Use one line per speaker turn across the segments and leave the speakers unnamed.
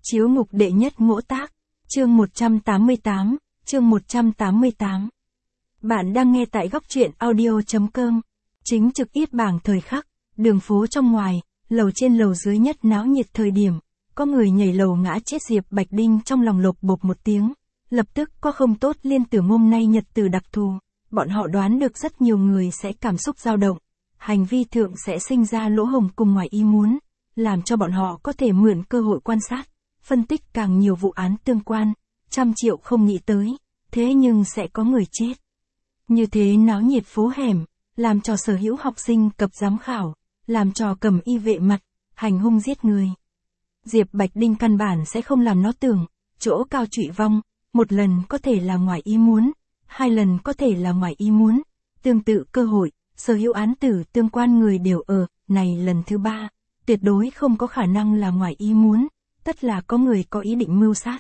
Chiếu ngục đệ nhất ngỗ tác, chương 188, chương 188. Bạn đang nghe tại góc truyện audio.com. Chính trực yết bảng thời khắc, đường phố trong ngoài, lầu trên lầu dưới nhất náo nhiệt thời điểm, có người nhảy lầu ngã chết. Diệp Bạch Đinh trong lòng lộp bộp một tiếng, lập tức có không tốt liên tưởng hôm nay nhật từ đặc thù, bọn họ đoán được rất nhiều người sẽ cảm xúc dao động, hành vi thượng sẽ sinh ra lỗ hổng cùng ngoài ý muốn, làm cho bọn họ có thể mượn cơ hội quan sát, phân tích càng nhiều vụ án tương quan, 100 triệu không nghĩ tới, thế nhưng sẽ có người chết. Như thế náo nhiệt phố hẻm, làm cho sở hữu học sinh cập giám khảo, làm cho cầm y vệ mặt, hành hung giết người. Diệp Bạch Đinh căn bản sẽ không làm nó tưởng, chỗ cao trụy vong, một lần có thể là ngoài ý muốn, hai lần có thể là ngoài ý muốn, tương tự cơ hội, sở hữu án tử tương quan người đều ở, này lần thứ ba, tuyệt đối không có khả năng là ngoài ý muốn, tất là có người có ý định mưu sát.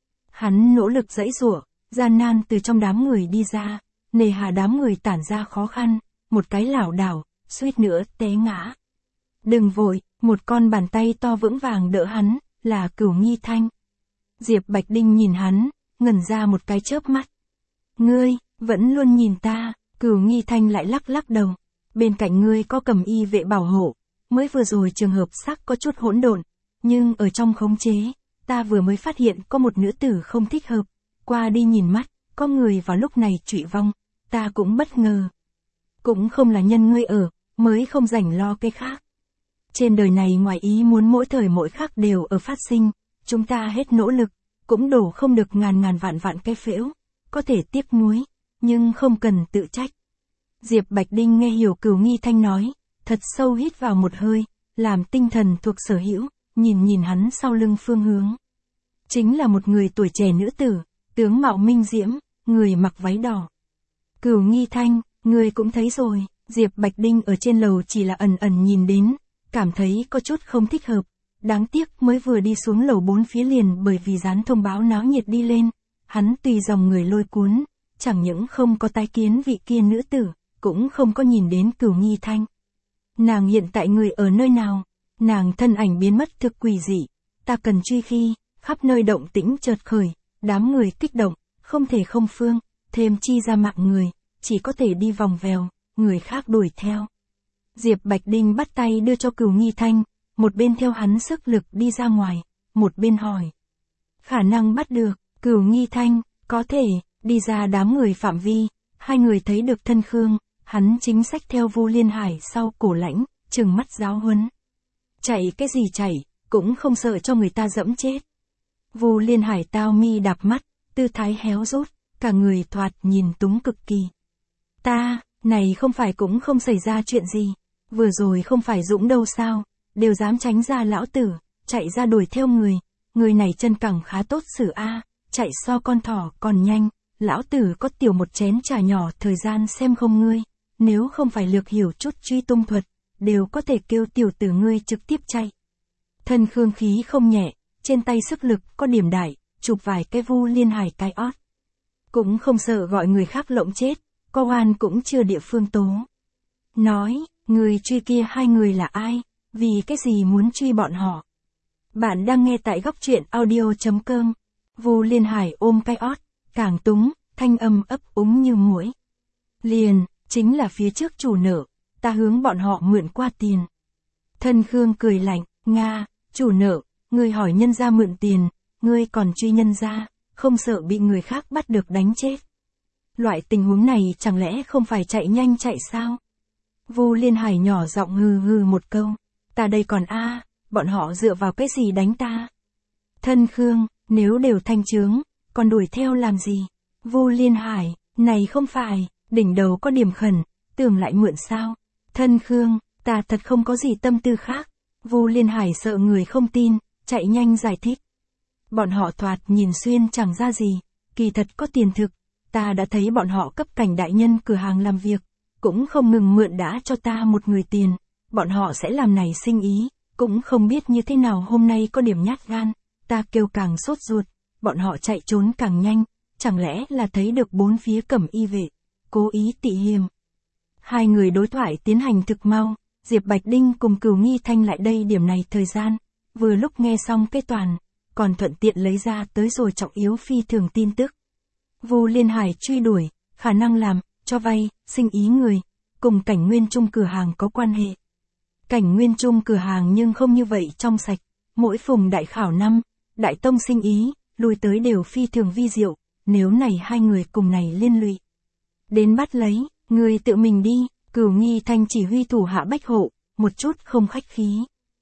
Hắn nỗ lực giãy giụa, gian nan từ trong đám người đi ra, nề hà đám người tản ra khó khăn, một cái lảo đảo, suýt nữa té ngã. Đừng vội, một con bàn tay to vững vàng đỡ hắn, là Cửu Nghi Thanh. Diệp Bạch Đinh nhìn hắn, ngẩn ra một cái chớp mắt. Ngươi, vẫn luôn nhìn ta, Cửu Nghi Thanh lại lắc lắc đầu. Bên cạnh ngươi có cầm y vệ bảo hộ, mới vừa rồi trường hợp xác có chút hỗn độn, nhưng ở trong khống chế, ta vừa mới phát hiện có một nữ tử không thích hợp, qua đi nhìn mắt, có người vào lúc này trụy vong, ta cũng bất ngờ. Cũng không là nhân ngươi ở, mới không rảnh lo cái khác. Trên đời này ngoài ý muốn mỗi thời mỗi khắc đều ở phát sinh, chúng ta hết nỗ lực, cũng đổ không được ngàn vạn cái phễu, có thể tiếc nuối, nhưng không cần tự trách. Diệp Bạch Đinh nghe hiểu Cửu Nghi Thanh nói, thật sâu hít vào một hơi, làm tinh thần thuộc sở hữu, nhìn hắn sau lưng phương hướng. Chính là một người tuổi trẻ nữ tử, tướng mạo minh diễm, người mặc váy đỏ. Cửu Nghi Thanh, người cũng thấy rồi, Diệp Bạch Đinh ở trên lầu chỉ là ẩn nhìn đến, cảm thấy có chút không thích hợp. Đáng tiếc mới vừa đi xuống lầu 4 phía liền bởi vì dán thông báo náo nhiệt đi lên, hắn tùy dòng người lôi cuốn, chẳng những không có tái kiến vị kia nữ tử, cũng không có nhìn đến Cửu Nghi Thanh. Nàng hiện tại người ở nơi nào? Nàng thân ảnh biến mất thực quỷ dị, ta cần truy khi, khắp nơi động tĩnh chợt khởi, đám người kích động, không thể không phương, thêm chi ra mạng người, chỉ có thể đi vòng vèo, người khác đuổi theo. Diệp Bạch Đinh bắt tay đưa cho Cửu Nghi Thanh, một bên theo hắn sức lực đi ra ngoài, một bên hỏi. Khả năng bắt được, Cửu Nghi Thanh, có thể, đi ra đám người phạm vi, hai người thấy được thân Khương, hắn chính sách theo Vu Liên Hải sau cổ lãnh, trừng mắt giáo huấn. Chạy cái gì chạy, cũng không sợ cho người ta dẫm chết. Vu Liên Hải tao mi đạp mắt, tư thái héo rút, cả người thoạt nhìn túng cực kỳ. Ta, này không phải cũng không xảy ra chuyện gì, vừa rồi không phải Dũng đâu sao, đều dám tránh ra lão tử, chạy ra đuổi theo người này chân cẳng khá tốt xử a, chạy so con thỏ còn nhanh, lão tử có tiểu một chén trà nhỏ thời gian xem không ngươi, nếu không phải lược hiểu chút truy tung thuật, đều có thể kêu tiểu tử ngươi trực tiếp chạy. Thân Khương khí không nhẹ, trên tay sức lực có điểm đại, chụp vài cái Vu Liên Hải cái ót. Cũng không sợ gọi người khác lộng chết, có oan cũng chưa địa phương tố. Nói, người truy kia hai người là ai, vì cái gì muốn truy bọn họ. Bạn đang nghe tại góc truyện audio.com. Vu Liên Hải ôm cái ót, càng túng, thanh âm ấp úng như muỗi. Liền, chính là phía trước chủ nợ, ta hướng bọn họ mượn qua tiền. Thân Khương cười lạnh, Nga, chủ nợ, ngươi hỏi nhân gia mượn tiền, ngươi còn truy nhân gia, không sợ bị người khác bắt được đánh chết. Loại tình huống này chẳng lẽ không phải chạy nhanh chạy sao? Vu Liên Hải nhỏ giọng hừ một câu, ta đây còn bọn họ dựa vào cái gì đánh ta? Thân Khương, nếu đều thanh chướng, còn đuổi theo làm gì? Vu Liên Hải, này không phải, đỉnh đầu có điểm khẩn, tưởng lại mượn sao? Thân Khương, ta thật không có gì tâm tư khác. Vu Liên Hải sợ người không tin, chạy nhanh giải thích. Bọn họ thoạt nhìn xuyên chẳng ra gì, kỳ thật có tiền thực, ta đã thấy bọn họ cấp cảnh đại nhân cửa hàng làm việc, cũng không ngừng mượn đã cho ta một người tiền, bọn họ sẽ làm này sinh ý, cũng không biết như thế nào hôm nay có điểm nhát gan, ta kêu càng sốt ruột, bọn họ chạy trốn càng nhanh, chẳng lẽ là thấy được bốn phía cẩm y vệ, cố ý tị hiềm. Hai người đối thoại tiến hành thực mau, Diệp Bạch Đinh cùng Cửu Nghi Thanh lại đây điểm này thời gian, vừa lúc nghe xong cái toàn, còn thuận tiện lấy ra tới rồi trọng yếu phi thường tin tức. Vu Liên Hải truy đuổi, khả năng làm, cho vay, sinh ý người, cùng Cảnh Nguyên Trung cửa hàng có quan hệ. Cảnh Nguyên Trung cửa hàng nhưng không như vậy trong sạch, mỗi phùng đại khảo năm, đại tông sinh ý, lui tới đều phi thường vi diệu, nếu này hai người cùng này liên lụy. Đến bắt lấy, người tự mình đi, Cửu Nghi Thanh chỉ huy thủ hạ bách hộ, một chút không khách khí.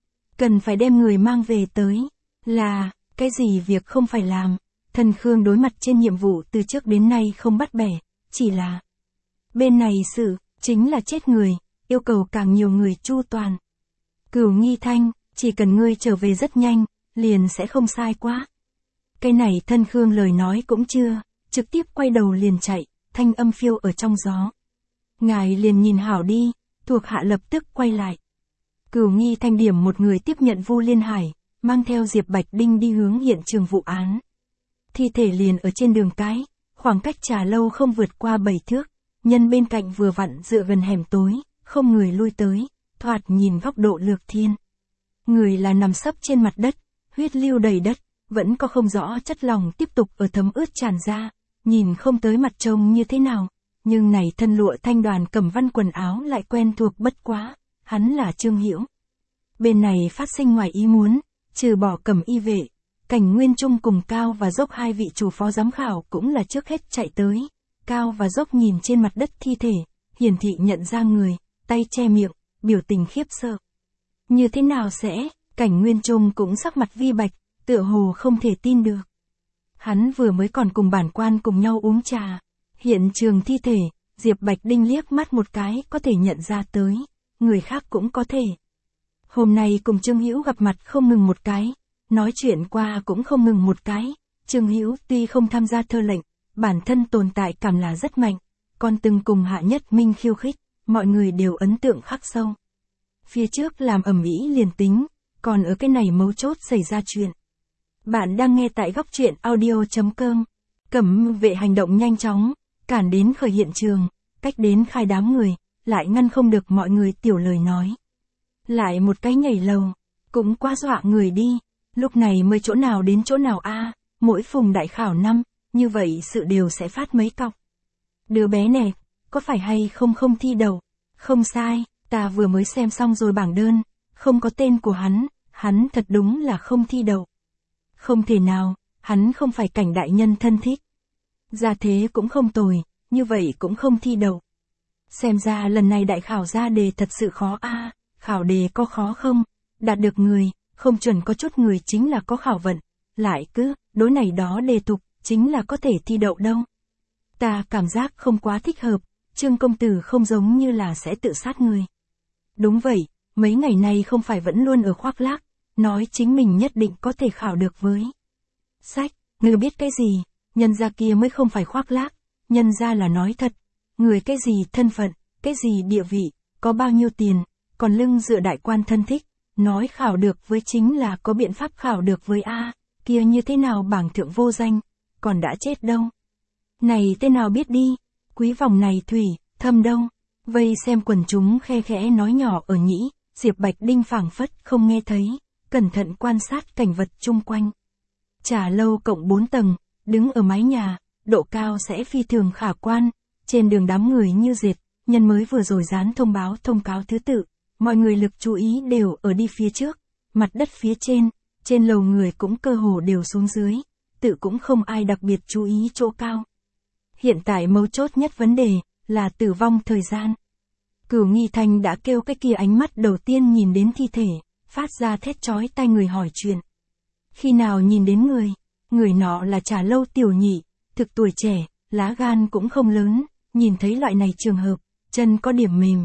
Cần phải đem người mang về tới, là, cái gì việc không phải làm, Thần Khương đối mặt trên nhiệm vụ từ trước đến nay không bắt bẻ, chỉ là bên này sự, chính là chết người, yêu cầu càng nhiều người chu toàn. Cửu Nghi Thanh, chỉ cần ngươi trở về rất nhanh, liền sẽ không sai quá. Cái này Thân Khương lời nói cũng chưa, trực tiếp quay đầu liền chạy, thanh âm phiêu ở trong gió. Ngài liền nhìn hảo đi, thuộc hạ lập tức quay lại. Cửu Nghi Thanh điểm một người tiếp nhận Vu Liên Hải, mang theo Diệp Bạch Đinh đi hướng hiện trường vụ án. Thi thể liền ở trên đường cái, khoảng cách Trà Lâu không vượt qua 7 thước, nhân bên cạnh vừa vặn dựa gần hẻm tối, không người lui tới, thoạt nhìn góc độ lược thiên. Người là nằm sấp trên mặt đất, huyết lưu đầy đất, vẫn có không rõ chất lỏng tiếp tục ở thấm ướt tràn ra, nhìn không tới mặt trông như thế nào, nhưng này thân lụa thanh đoàn cẩm văn quần áo lại quen thuộc bất quá, hắn là Trương Hiểu. Bên này phát sinh ngoài ý muốn, trừ bỏ Cẩm Y vệ, Cảnh Nguyên Trung cùng Cao và Dốc hai vị chủ phó giám khảo cũng là trước hết chạy tới. Cao và Dốc nhìn trên mặt đất thi thể, hiển thị nhận ra người, tay che miệng, biểu tình khiếp sợ. Như thế nào sẽ, Cảnh Nguyên Trung cũng sắc mặt vi bạch, tựa hồ không thể tin được. Hắn vừa mới còn cùng bản quan cùng nhau uống trà. Hiện trường thi thể, Diệp Bạch Đinh liếc mắt một cái có thể nhận ra tới, người khác cũng có thể. Hôm nay cùng Trương Hữu gặp mặt không ngừng một cái, nói chuyện qua cũng không ngừng một cái. Trương Hữu tuy không tham gia thơ lệnh, bản thân tồn tại cảm là rất mạnh, còn từng cùng Hạ Nhất Minh khiêu khích, mọi người đều ấn tượng khắc sâu. Phía trước làm ầm ĩ liền tính, còn ở cái này mấu chốt xảy ra chuyện. Bạn đang nghe tại góc truyện audio.com. Cẩm vệ hành động nhanh chóng, cản đến khởi hiện trường, cách đến khai đám người, lại ngăn không được mọi người tiểu lời nói. Lại một cái nhảy lầu, cũng quá dọa người đi, lúc này mới chỗ nào đến chỗ nào a, mỗi phùng đại khảo năm, như vậy sự đều sẽ phát mấy cọc. Đứa bé này, có phải hay không không thi đầu? Không sai, ta vừa mới xem xong rồi bảng đơn, không có tên của hắn thật đúng là không thi đầu. Không thể nào, hắn không phải Cảnh đại nhân thân thích. Gia thế cũng không tồi, như vậy cũng không thi đầu. Xem ra lần này đại khảo ra đề thật sự khó a, khảo đề có khó không? Đạt được người, không chuẩn có chút người chính là có khảo vận, lại cứ, đối này đó đề tục, chính là có thể thi đậu đâu. Ta cảm giác không quá thích hợp, Trương công tử không giống như là sẽ tự sát người. Đúng vậy, mấy ngày nay không phải vẫn luôn ở khoác lác, nói chính mình nhất định có thể khảo được với sách, người biết cái gì, nhân gia kia mới không phải khoác lác, nhân gia là nói thật, người cái gì thân phận, cái gì địa vị, có bao nhiêu tiền, còn lưng dựa đại quan thân thích, nói khảo được với chính là có biện pháp khảo được với a, kia như thế nào bảng thượng vô danh, còn đã chết đâu. Này thế nào biết đi, quý vòng này thủy, thâm đâu, vây xem quần chúng khe khẽ nói nhỏ ở nhĩ, Diệp Bạch Đinh phảng phất không nghe thấy, cẩn thận quan sát cảnh vật chung quanh. Trà lâu cộng 4 tầng, đứng ở mái nhà, độ cao sẽ phi thường khả quan, trên đường đám người như dệt, nhân mới vừa rồi dán thông cáo thứ tự, mọi người lực chú ý đều ở đi phía trước, mặt đất phía trên lầu người cũng cơ hồ đều xuống dưới, tự cũng không ai đặc biệt chú ý chỗ cao. Hiện tại mấu chốt nhất vấn đề, là tử vong thời gian. Cửu Nghi Thanh đã kêu cái kia ánh mắt đầu tiên nhìn đến thi thể, phát ra thét chói tai người hỏi chuyện. Khi nào nhìn đến người nọ là Trà Lâu tiểu nhị, thực tuổi trẻ, lá gan cũng không lớn, nhìn thấy loại này trường hợp, chân có điểm mềm.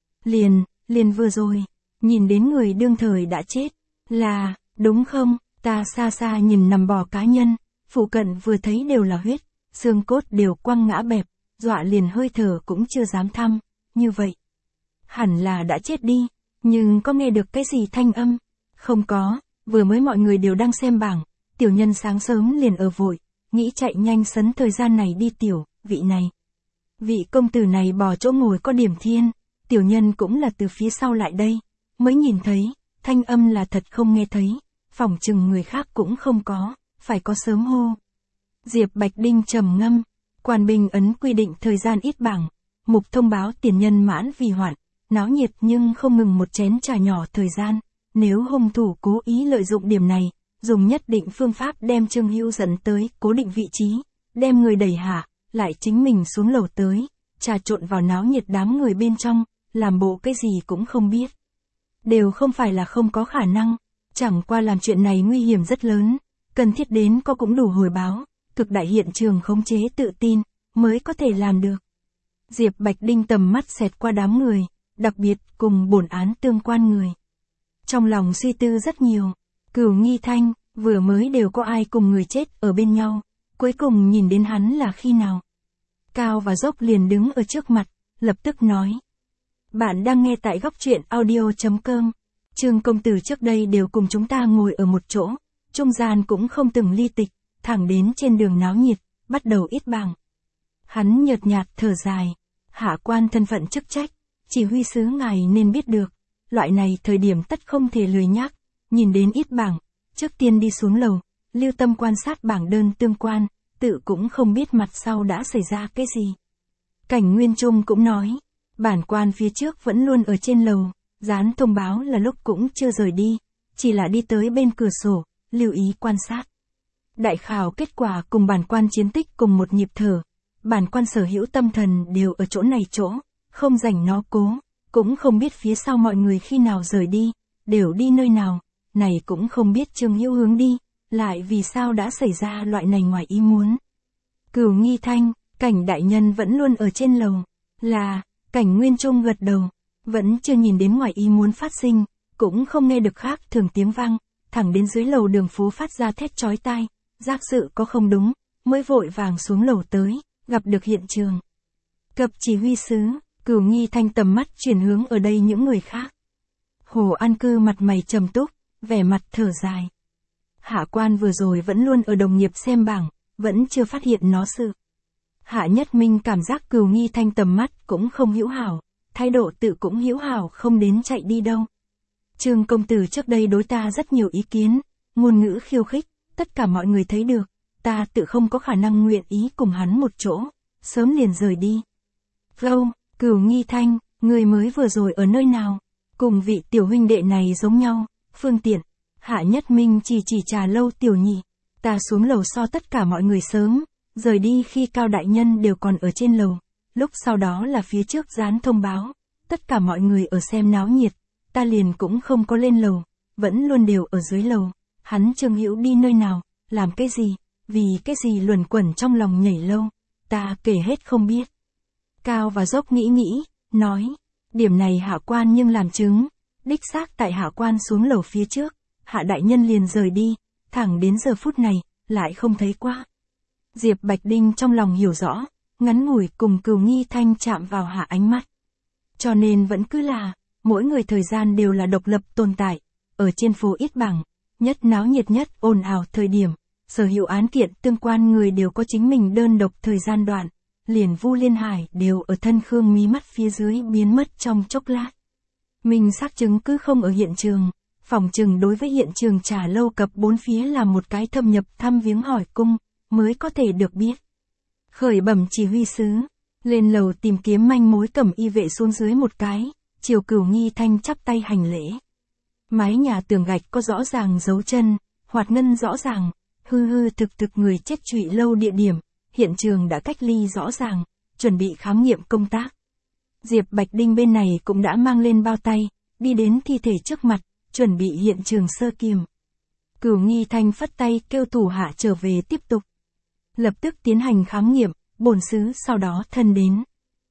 Liền vừa rồi, nhìn đến người đương thời đã chết, là, đúng không, ta xa xa nhìn nằm bò cá nhân, phụ cận vừa thấy đều là huyết, xương cốt đều quăng ngã bẹp, dọa liền hơi thở cũng chưa dám thăm, như vậy. Hẳn là đã chết đi, nhưng có nghe được cái gì thanh âm? Không có, vừa mới mọi người đều đang xem bảng, tiểu nhân sáng sớm liền ở vội, nghĩ chạy nhanh sấn thời gian này đi tiểu, vị công tử này bỏ chỗ ngồi có điểm thiên, tiểu nhân cũng là từ phía sau lại đây, mới nhìn thấy, thanh âm là thật không nghe thấy, phỏng chừng người khác cũng không có, phải có sớm hô. Diệp Bạch Đinh trầm ngâm, quan binh ấn quy định thời gian ít bảng, mục thông báo tiền nhân mãn vì hoạn, náo nhiệt nhưng không ngừng một chén trà nhỏ thời gian, nếu hung thủ cố ý lợi dụng điểm này, dùng nhất định phương pháp đem Trương Hữu dẫn tới cố định vị trí, đem người đẩy hạ, lại chính mình xuống lầu tới, trà trộn vào náo nhiệt đám người bên trong, làm bộ cái gì cũng không biết. Đều không phải là không có khả năng, chẳng qua làm chuyện này nguy hiểm rất lớn, cần thiết đến có cũng đủ hồi báo, cực đại hiện trường khống chế tự tin, mới có thể làm được. Diệp Bạch Đinh tầm mắt xẹt qua đám người, đặc biệt cùng bổn án tương quan người. Trong lòng suy tư rất nhiều, Cửu Nghi Thanh, vừa mới đều có ai cùng người chết ở bên nhau, cuối cùng nhìn đến hắn là khi nào. Cao và Dốc liền đứng ở trước mặt, lập tức nói. Bạn đang nghe tại góc truyện audio.com. Trương công tử trước đây đều cùng chúng ta ngồi ở một chỗ, trung gian cũng không từng ly tịch, thẳng đến trên đường náo nhiệt, bắt đầu ít bảng. Hắn nhợt nhạt thở dài, hạ quan thân phận chức trách, chỉ huy sứ ngài nên biết được, loại này thời điểm tất không thể lười nhác, nhìn đến ít bảng, trước tiên đi xuống lầu, lưu tâm quan sát bảng đơn tương quan, tự cũng không biết mặt sau đã xảy ra cái gì. Cảnh Nguyên Trung cũng nói, bản quan phía trước vẫn luôn ở trên lầu, dán thông báo là lúc cũng chưa rời đi, chỉ là đi tới bên cửa sổ, lưu ý quan sát. Đại khảo kết quả cùng bản quan chiến tích cùng một nhịp thở, bản quan sở hữu tâm thần đều ở chỗ này chỗ, không rảnh nó cố, cũng không biết phía sau mọi người khi nào rời đi, đều đi nơi nào, này cũng không biết Trương Hữu hướng đi, lại vì sao đã xảy ra loại này ngoài ý muốn. Cửu Nghi Thanh, Cảnh đại nhân vẫn luôn ở trên lầu, là, Cảnh Nguyên Trung gật đầu, vẫn chưa nhìn đến ngoài ý muốn phát sinh, cũng không nghe được khác thường tiếng vang, thẳng đến dưới lầu đường phố phát ra thét chói tai, giác sự có không đúng, mới vội vàng xuống lầu tới, gặp được hiện trường. Cập chỉ huy sứ, Cửu Nghi Thanh tầm mắt chuyển hướng ở đây những người khác. Hồ An Cư mặt mày trầm túc, vẻ mặt thở dài. Hạ quan vừa rồi vẫn luôn ở đồng nghiệp xem bảng, vẫn chưa phát hiện nó sự. Hạ Nhất Minh cảm giác Cửu Nghi Thanh tầm mắt cũng không hữu hảo, thái độ tự cũng hữu hảo không đến chạy đi đâu. Trương công tử trước đây đối ta rất nhiều ý kiến, ngôn ngữ khiêu khích, tất cả mọi người thấy được, ta tự không có khả năng nguyện ý cùng hắn một chỗ, sớm liền rời đi. Gâu, Cửu Nghi Thanh, người mới vừa rồi ở nơi nào? Cùng vị tiểu huynh đệ này giống nhau, phương tiện. Hạ Nhất Minh chỉ trà lâu tiểu nhị, ta xuống lầu so tất cả mọi người sớm, rời đi khi Cao đại nhân đều còn ở trên lầu, lúc sau đó là phía trước dán thông báo, tất cả mọi người ở xem náo nhiệt, ta liền cũng không có lên lầu, vẫn luôn đều ở dưới lầu, hắn Trương Hữu đi nơi nào, làm cái gì, vì cái gì luẩn quẩn trong lòng nhảy lâu, ta kể hết không biết. Cao và Dốc nghĩ, nói, điểm này hạ quan nhưng làm chứng, đích xác tại hạ quan xuống lầu phía trước, Hạ đại nhân liền rời đi, thẳng đến giờ phút này, lại không thấy qua. Diệp Bạch Đinh trong lòng hiểu rõ, ngắn ngủi cùng Cửu Nghi Thanh chạm vào hạ ánh mắt. Cho nên vẫn cứ là, mỗi người thời gian đều là độc lập tồn tại, ở trên phố ít bảng, nhất náo nhiệt nhất ồn ào thời điểm, sở hữu án kiện tương quan người đều có chính mình đơn độc thời gian đoạn, liền Vu Liên Hải đều ở thân Khương mí mắt phía dưới biến mất trong chốc lát. Mình xác chứng cứ không ở hiện trường, phỏng chừng đối với hiện trường trà lâu cập bốn phía là một cái thâm nhập thăm viếng hỏi cung, mới có thể được biết. Khởi bẩm chỉ huy sứ, lên lầu tìm kiếm manh mối cẩm y vệ xuống dưới một cái, chiều Cửu Nghi Thanh chắp tay hành lễ. Mái nhà tường gạch có rõ ràng dấu chân, hoạt ngân rõ ràng, hư thực người chết trụy lâu địa điểm, hiện trường đã cách ly rõ ràng, chuẩn bị khám nghiệm công tác. Diệp Bạch Đinh bên này cũng đã mang lên bao tay, đi đến thi thể trước mặt, chuẩn bị hiện trường sơ kiểm. Cửu Nghi Thanh phất tay kêu thủ hạ trở về tiếp tục. Lập tức tiến hành khám nghiệm, bổn sứ sau đó thân đến.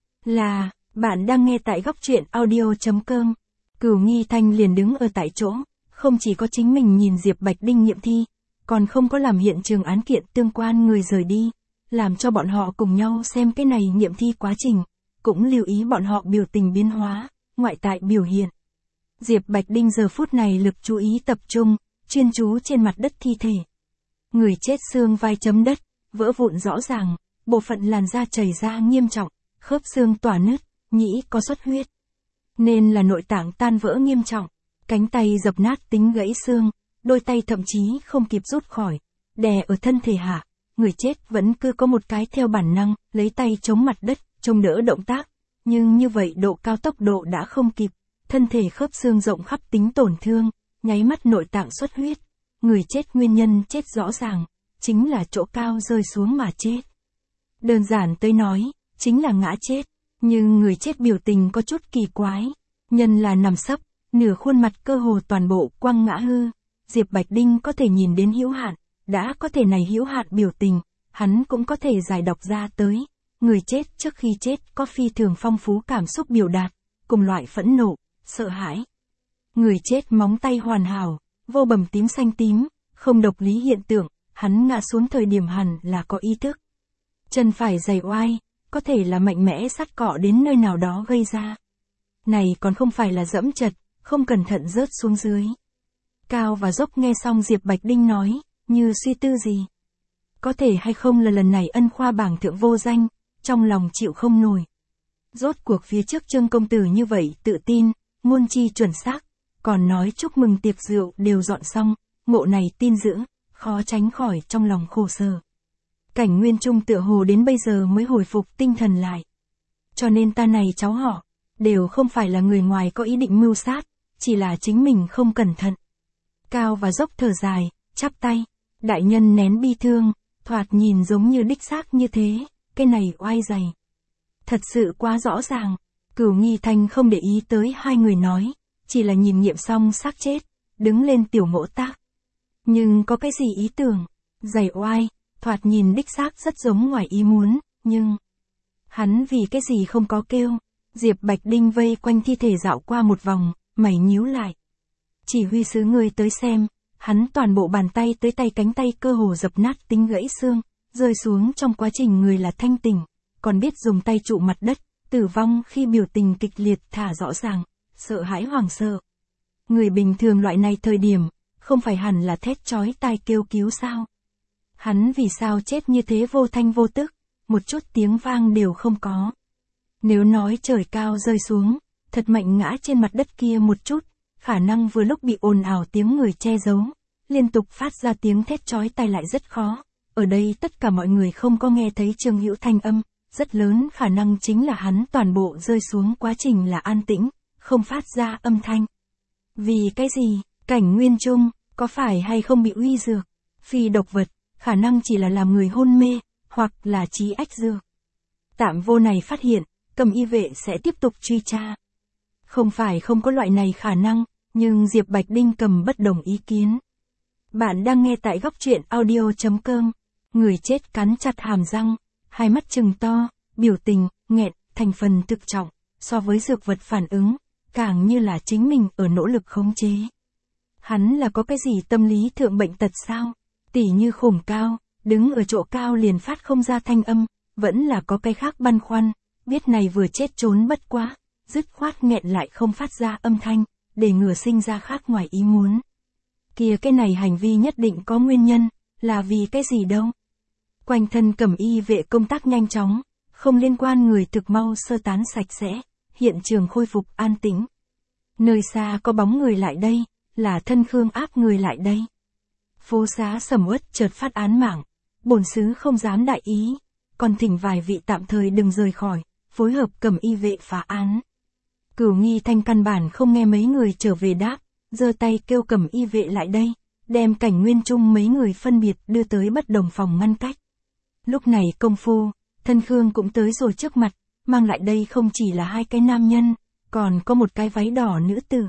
Là, bạn đang nghe tại góc truyện audio.com. Cửu Nghi Thanh liền đứng ở tại chỗ, không chỉ có chính mình nhìn Diệp Bạch Đinh nghiệm thi, còn không có làm hiện trường án kiện tương quan người rời đi, làm cho bọn họ cùng nhau xem cái này nghiệm thi quá trình, cũng lưu ý bọn họ biểu tình biến hóa, ngoại tại biểu hiện. Diệp Bạch Đinh giờ phút này lực chú ý tập trung, chuyên chú trên mặt đất thi thể. Người chết xương vai chấm đất, vỡ vụn rõ ràng, bộ phận làn da chảy ra nghiêm trọng, khớp xương tỏa nứt, nhĩ có xuất huyết. Nên là nội tạng tan vỡ nghiêm trọng, cánh tay dập nát tính gãy xương, đôi tay thậm chí không kịp rút khỏi, đè ở thân thể Hạ, người chết vẫn cứ có một cái theo bản năng, lấy tay chống mặt đất, chống đỡ động tác, nhưng như vậy độ cao tốc độ đã không kịp, thân thể khớp xương rộng khắp tính tổn thương, nháy mắt nội tạng xuất huyết, người chết nguyên nhân chết rõ ràng, chính là chỗ cao rơi xuống mà chết. Đơn giản tới nói, chính là ngã chết, nhưng người chết biểu tình có chút kỳ quái, nhân là nằm sấp, nửa khuôn mặt cơ hồ toàn bộ quăng ngã hư, Diệp Bạch Đinh có thể nhìn đến hữu hạn, đã có thể này hữu hạn biểu tình, hắn cũng có thể giải đọc ra tới, người chết trước khi chết có phi thường phong phú cảm xúc biểu đạt, cùng loại phẫn nộ, sợ hãi. Người chết móng tay hoàn hảo, vô bầm tím xanh tím, không độc lý hiện tượng, hắn ngã xuống thời điểm hẳn là có ý thức. Chân phải giày oai, có thể là mạnh mẽ sắt cọ đến nơi nào đó gây ra. Này còn không phải là dẫm chật, không cẩn thận rớt xuống dưới. Cao và Dốc nghe xong Diệp Bạch Đinh nói, như suy tư gì. Có thể hay không là lần này ân khoa bảng thượng vô danh, trong lòng chịu không nổi. Rốt cuộc phía trước Trương công tử như vậy tự tin, ngôn chi chuẩn xác, còn nói chúc mừng tiệc rượu đều dọn xong, ngộ này tin giữ, khó tránh khỏi trong lòng khổ sở. Cảnh Nguyên Trung tựa hồ đến bây giờ mới hồi phục tinh thần lại. Cho nên ta này cháu họ, đều không phải là người ngoài có ý định mưu sát, chỉ là chính mình không cẩn thận. Cao và Dốc thở dài, chắp tay, đại nhân nén bi thương, thoạt nhìn giống như đích xác như thế, cái này oai dày. Thật sự quá rõ ràng, Cửu Nghi Thanh không để ý tới hai người nói, chỉ là nhìn nghiệm xong xác chết, đứng lên tiểu Ngỗ Tác. Nhưng có cái gì ý tưởng, dày oai, thoạt nhìn đích xác rất giống ngoài ý muốn, nhưng... Hắn vì cái gì không có kêu, Diệp Bạch Đinh vây quanh thi thể dạo qua một vòng, mày nhíu lại. Chỉ huy sứ người tới xem, hắn toàn bộ bàn tay tới tay cánh tay cơ hồ dập nát tính gãy xương, rơi xuống trong quá trình người là thanh tỉnh, còn biết dùng tay trụ mặt đất, tử vong khi biểu tình kịch liệt thả rõ ràng, sợ hãi hoảng sợ. Người bình thường loại này thời điểm, không phải hẳn là thét chói tai kêu cứu sao? Hắn vì sao chết như thế vô thanh vô tức, một chút tiếng vang đều không có. Nếu nói trời cao rơi xuống, thật mạnh ngã trên mặt đất kia một chút, khả năng vừa lúc bị ồn ào tiếng người che giấu, liên tục phát ra tiếng thét chói tai lại rất khó. Ở đây tất cả mọi người không có nghe thấy Trương Hữu thanh âm, rất lớn khả năng chính là hắn toàn bộ rơi xuống quá trình là an tĩnh, không phát ra âm thanh. Vì cái gì, Cảnh Nguyên Trung, có phải hay không bị uy dược, phi độc vật, khả năng chỉ là làm người hôn mê, hoặc là trí ách dược. Tạm vô này phát hiện, Cầm y vệ sẽ tiếp tục truy tra. Không phải không có loại này khả năng, nhưng Diệp Bạch Đinh cầm bất đồng ý kiến. Bạn đang nghe tại góc truyện audio.com. Người chết cắn chặt hàm răng, hai mắt trừng to, biểu tình, nghẹn, thành phần thực trọng, so với dược vật phản ứng, càng như là chính mình ở nỗ lực khống chế. Hắn là có cái gì tâm lý thượng bệnh tật sao? Tỉ như khủng cao, đứng ở chỗ cao liền phát không ra thanh âm, vẫn là có cái khác băn khoăn, biết này vừa chết trốn bất quá, dứt khoát nghẹn lại không phát ra âm thanh, để ngừa sinh ra khác ngoài ý muốn. Kìa cái này hành vi nhất định có nguyên nhân, là vì cái gì đâu. Quanh thân Cẩm y vệ công tác nhanh chóng, không liên quan người thực mau sơ tán sạch sẽ, hiện trường khôi phục an tĩnh. Nơi xa có bóng người lại đây, là Thân Khương áp người lại đây. Phố xá sầm uất chợt phát án mạng, bổn sứ không dám đại ý, còn thỉnh vài vị tạm thời đừng rời khỏi, phối hợp Cẩm y vệ phá án. Cửu Nghi Thanh căn bản không nghe mấy người trở về đáp, giơ tay kêu Cẩm y vệ lại đây, đem Cảnh Nguyên Trung mấy người phân biệt đưa tới bất đồng phòng ngăn cách. Lúc này công phu, Thân Khương cũng tới rồi trước mặt, mang lại đây không chỉ là hai cái nam nhân, còn có một cái váy đỏ nữ tử.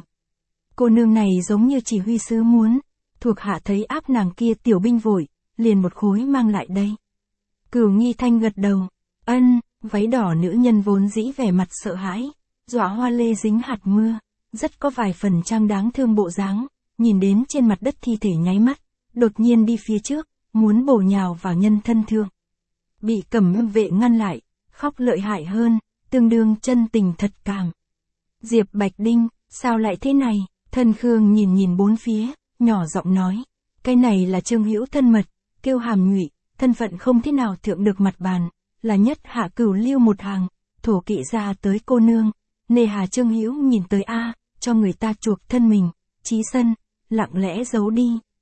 Cô nương này giống như chỉ huy sứ muốn, thuộc hạ thấy áp nàng kia tiểu binh vội, liền một khối mang lại đây. Cửu Nghi Thanh gật đầu, ân, váy đỏ nữ nhân vốn dĩ vẻ mặt sợ hãi, dọa hoa lê dính hạt mưa, rất có vài phần trang đáng thương bộ dáng, nhìn đến trên mặt đất thi thể nháy mắt, đột nhiên đi phía trước, muốn bổ nhào vào nhân thân thương. Bị Cẩm vệ ngăn lại, khóc lợi hại hơn, tương đương chân tình thật cảm. Diệp Bạch Đinh, sao lại thế này? Thân Khương nhìn nhìn bốn phía, nhỏ giọng nói, cái này là Trương Hữu thân mật, kêu Hàm Nhụy, thân phận không thế nào thượng được mặt bàn, là nhất hạ cửu lưu một hàng, thổ kỵ ra tới cô nương, nề hà Trương Hữu nhìn tới a, cho người ta chuộc thân mình, chí sân, lặng lẽ giấu đi,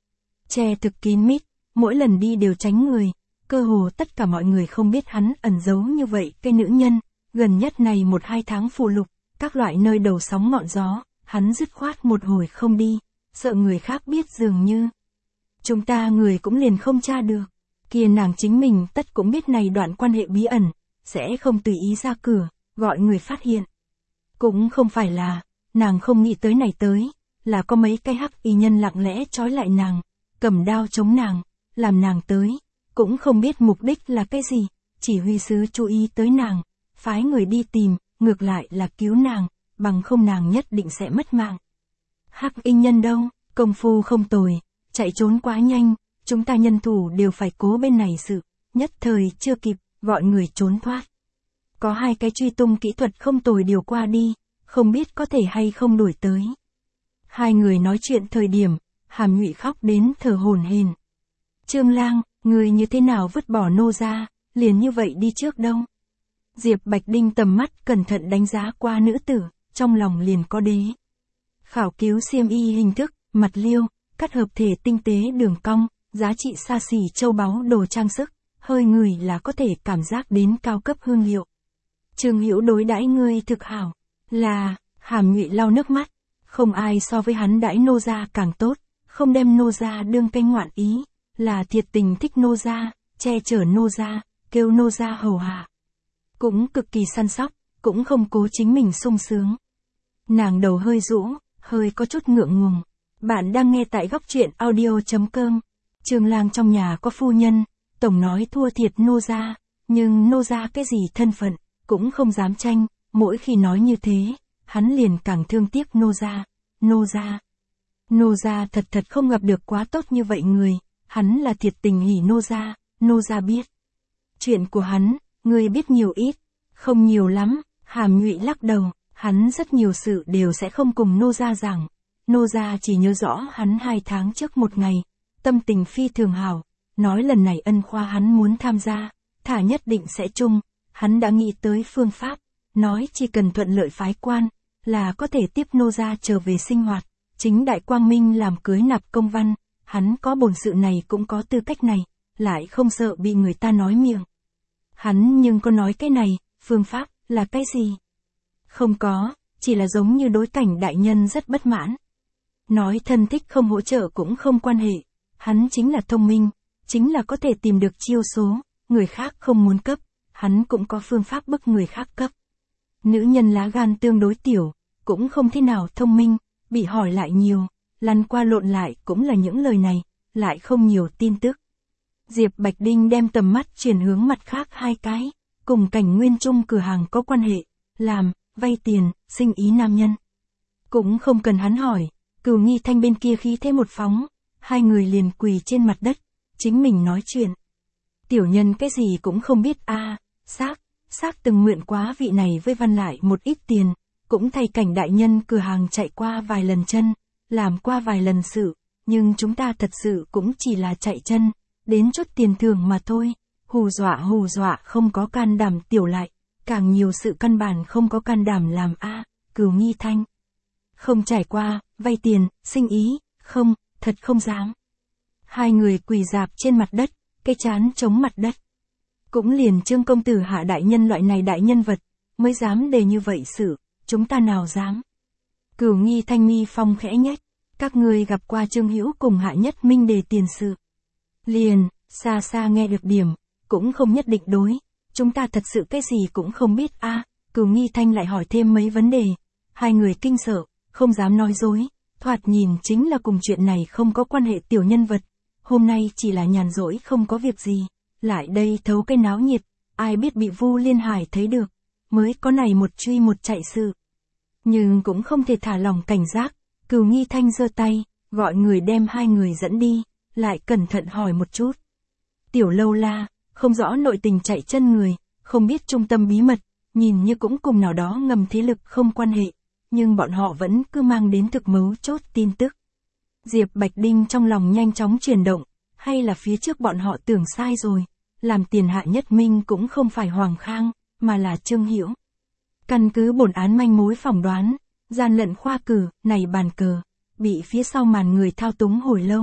che thực kín mít, mỗi lần đi đều tránh người, cơ hồ tất cả mọi người không biết hắn ẩn giấu như vậy cái nữ nhân, gần nhất này 1-2 tháng phụ lục, các loại nơi đầu sóng ngọn gió, hắn dứt khoát một hồi không đi, sợ người khác biết dường như. Chúng ta người cũng liền không tra được, kia nàng chính mình tất cũng biết này đoạn quan hệ bí ẩn, sẽ không tùy ý ra cửa, gọi người phát hiện. Cũng không phải là, nàng không nghĩ tới này tới, là có mấy cái hắc y nhân lặng lẽ trói lại nàng, cầm đao chống nàng, làm nàng tới, cũng không biết mục đích là cái gì, chỉ huy sứ chú ý tới nàng, phái người đi tìm, ngược lại là cứu nàng, bằng không nàng nhất định sẽ mất mạng. Hắc y nhân đâu, công phu không tồi, chạy trốn quá nhanh, chúng ta nhân thủ đều phải cố bên này sự, nhất thời chưa kịp, gọi người trốn thoát. Có 2 cái truy tung kỹ thuật không tồi điều qua đi, không biết có thể hay không đuổi tới. 2 người nói chuyện thời điểm, Hàm Nhụy khóc đến thở hổn hển. Trương Lang, người như thế nào vứt bỏ nô ra, liền như vậy đi trước đâu? Diệp Bạch Đinh tầm mắt cẩn thận đánh giá qua nữ tử, trong lòng liền có đế. Khảo cứu xiêm y hình thức, mặt liêu, cắt hợp thể tinh tế đường cong, giá trị xa xỉ châu báu đồ trang sức, hơi ngửi là có thể cảm giác đến cao cấp hương liệu. Trương Hữu đối đãi ngươi thực hảo, là, Hàm Nhụy lau nước mắt, không ai so với hắn đãi nô gia càng tốt, không đem nô gia đương cái ngoạn ý, là thiệt tình thích nô gia, che chở nô gia, kêu nô gia hầu hạ. Cũng cực kỳ săn sóc, cũng không cố chính mình sung sướng. Nàng đầu hơi rũ, hơi có chút ngượng ngùng. Bạn đang nghe tại góc truyện audio.com. Trương Lang trong nhà có phu nhân, tổng nói thua thiệt nô gia, nhưng nô gia cái gì thân phận, cũng không dám tranh, mỗi khi nói như thế, hắn liền càng thương tiếc nô gia, nô gia thật không gặp được quá tốt như vậy người, hắn là thiệt tình hỉ nô gia biết. Chuyện của hắn, ngươi biết nhiều ít, không nhiều lắm, Hàm Nhụy lắc đầu, hắn rất nhiều sự đều sẽ không cùng nô gia giảng, nô gia chỉ nhớ rõ hắn 2 tháng trước một ngày, tâm tình phi thường hảo, nói lần này ân khoa hắn muốn tham gia, thả nhất định sẽ chung, hắn đã nghĩ tới phương pháp, nói chỉ cần thuận lợi phái quan, là có thể tiếp nô gia trở về sinh hoạt, chính đại quang minh làm cưới nạp công văn, hắn có bổn sự này cũng có tư cách này, lại không sợ bị người ta nói miệng. Hắn nhưng có nói cái này, phương pháp, là cái gì? Không có, chỉ là giống như đối cảnh đại nhân rất bất mãn. Nói thân thích không hỗ trợ cũng không quan hệ, hắn chính là thông minh, chính là có thể tìm được chiêu số, người khác không muốn cấp, hắn cũng có phương pháp bức người khác cấp. Nữ nhân lá gan tương đối tiểu, cũng không thế nào thông minh, bị hỏi lại nhiều, lăn qua lộn lại cũng là những lời này, lại không nhiều tin tức. Diệp Bạch Đinh đem tầm mắt chuyển hướng mặt khác 2 cái, cùng Cảnh Nguyên Trung cửa hàng có quan hệ, làm, vay tiền, sinh ý nam nhân. Cũng không cần hắn hỏi, Cửu Nghi Thanh bên kia khí thế một phóng, 2 người liền quỳ trên mặt đất, chính mình nói chuyện. Tiểu nhân cái gì cũng không biết xác từng mượn quá vị này với văn lại một ít tiền, cũng thay Cảnh đại nhân cửa hàng chạy qua vài lần chân, làm qua vài lần sự, nhưng chúng ta thật sự cũng chỉ là chạy chân, đến chút tiền thưởng mà thôi, hù dọa không có can đảm tiểu lại, càng nhiều sự căn bản không có can đảm làm Cửu Nghi Thanh. Không trải qua, vay tiền, sinh ý, không, thật không dám. 2 người quỳ rạp trên mặt đất, cái chán chống mặt đất. Cũng liền Trương công tử Hạ đại nhân loại này đại nhân vật, mới dám đề như vậy sự, chúng ta nào dám. Cửu Nghi Thanh mi phong khẽ nhếch, các ngươi gặp qua Trương Hữu cùng Hạ Nhất Minh đề tiền sự. Liền, xa nghe được điểm, cũng không nhất định đối, chúng ta thật sự cái gì cũng không biết Cửu Nghi Thanh lại hỏi thêm mấy vấn đề, 2 người kinh sợ, không dám nói dối, thoạt nhìn chính là cùng chuyện này không có quan hệ tiểu nhân vật, hôm nay chỉ là nhàn rỗi không có việc gì, lại đây thấu cái náo nhiệt, ai biết bị Vu Liên Hải thấy được, mới có này một truy một chạy sự. Nhưng cũng không thể thả lòng cảnh giác, Cửu Nghi Thanh giơ tay, gọi người đem 2 người dẫn đi, lại cẩn thận hỏi một chút. Tiểu Lâu La, không rõ nội tình chạy chân người, không biết trung tâm bí mật, nhìn như cũng cùng nào đó ngầm thế lực không quan hệ, nhưng bọn họ vẫn cứ mang đến thực mấu chốt tin tức. Diệp Bạch Đinh trong lòng nhanh chóng chuyển động, hay là phía trước bọn họ tưởng sai rồi, làm tiền Hạ Nhất Minh cũng không phải Hoàng Khang, mà là Trương Hữu. Căn cứ bổn án manh mối phỏng đoán, gian lận khoa cử, này bàn cờ, bị phía sau màn người thao túng hồi lâu,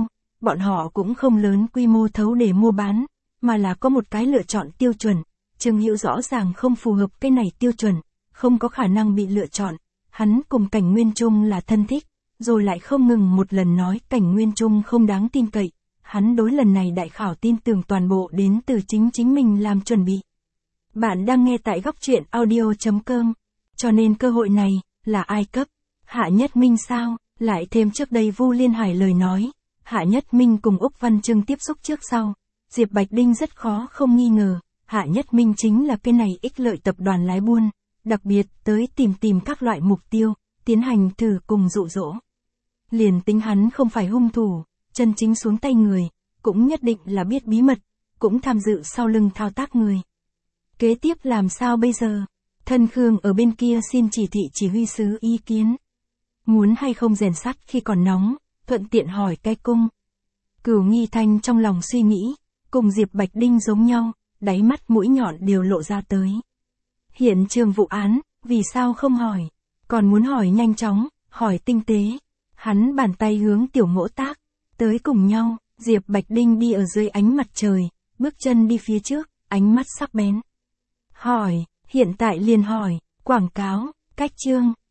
bọn họ cũng không lớn quy mô thấu để mua bán, mà là có một cái lựa chọn tiêu chuẩn. Trương Hữu rõ ràng không phù hợp cái này tiêu chuẩn, không có khả năng bị lựa chọn. Hắn cùng Cảnh Nguyên Trung là thân thích, rồi lại không ngừng một lần nói Cảnh Nguyên Trung không đáng tin cậy. Hắn đối lần này đại khảo tin tưởng toàn bộ đến từ chính mình làm chuẩn bị. Bạn đang nghe tại góc truyện audio.com. Cho nên cơ hội này, là ai cấp? Hạ Nhất Minh sao? Lại thêm trước đây Vu Liên Hải lời nói. Hạ Nhất Minh cùng Úc Văn Trưng tiếp xúc trước sau. Diệp Bạch Đinh rất khó không nghi ngờ. Hạ Nhất Minh chính là cái này ích lợi tập đoàn lái buôn. Đặc biệt tới tìm các loại mục tiêu, tiến hành thử cùng dụ dỗ. Liền tính hắn không phải hung thủ, chân chính xuống tay người, cũng nhất định là biết bí mật, cũng tham dự sau lưng thao tác người. Kế tiếp làm sao bây giờ? Thân Khương ở bên kia xin chỉ thị chỉ huy sứ ý kiến. Muốn hay không rèn sắt khi còn nóng, thuận tiện hỏi cái cung. Cửu Nghi Thanh trong lòng suy nghĩ, cùng Diệp Bạch Đinh giống nhau, đáy mắt mũi nhọn đều lộ ra tới. Hiện trường vụ án, vì sao không hỏi? Còn muốn hỏi nhanh chóng, hỏi tinh tế. Hắn bàn tay hướng Tiểu Ngỗ Tác, tới cùng nhau, Diệp Bạch Đinh đi ở dưới ánh mặt trời, bước chân đi phía trước, ánh mắt sắc bén. Hỏi, hiện tại liền hỏi, quảng cáo, cách chương.